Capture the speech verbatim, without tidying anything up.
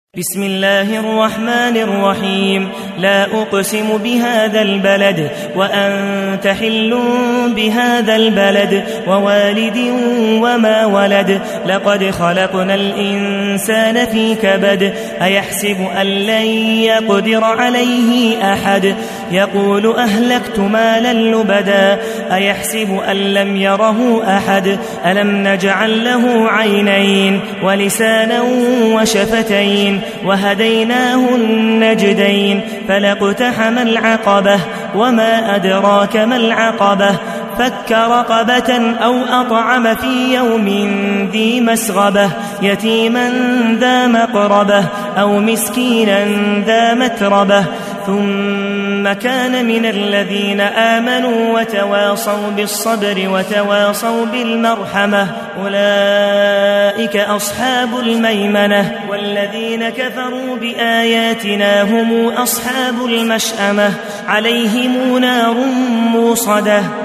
بسم الله الرحمن الرحيم. لا أقسم بهذا البلد وأنت حل بهذا البلد ووالد وما ولد. لقد خلقنا الإنسان في كبد. أيحسب أن لن يقدر عليه أحد. يقول أهلكت مالا لبدا. أيحسب أن لم يره أحد. ألم نجعل له عينين ولسانا وشفتين وهديناه النجدين. فلاقتحم العقبة وما أدراك ما العقبة. فك رقبة أو أطعم في يوم ذي مسغبة. يتيما ذا مقربة أو مسكينا ذا متربة. ثم كان من الذين آمنوا وتواصوا بالصبر وتواصوا بالمرحمة. أولئك أصحاب الميمنة. والذين كفروا بآياتنا هم أصحاب المشأمة. عليهم نار موصدة.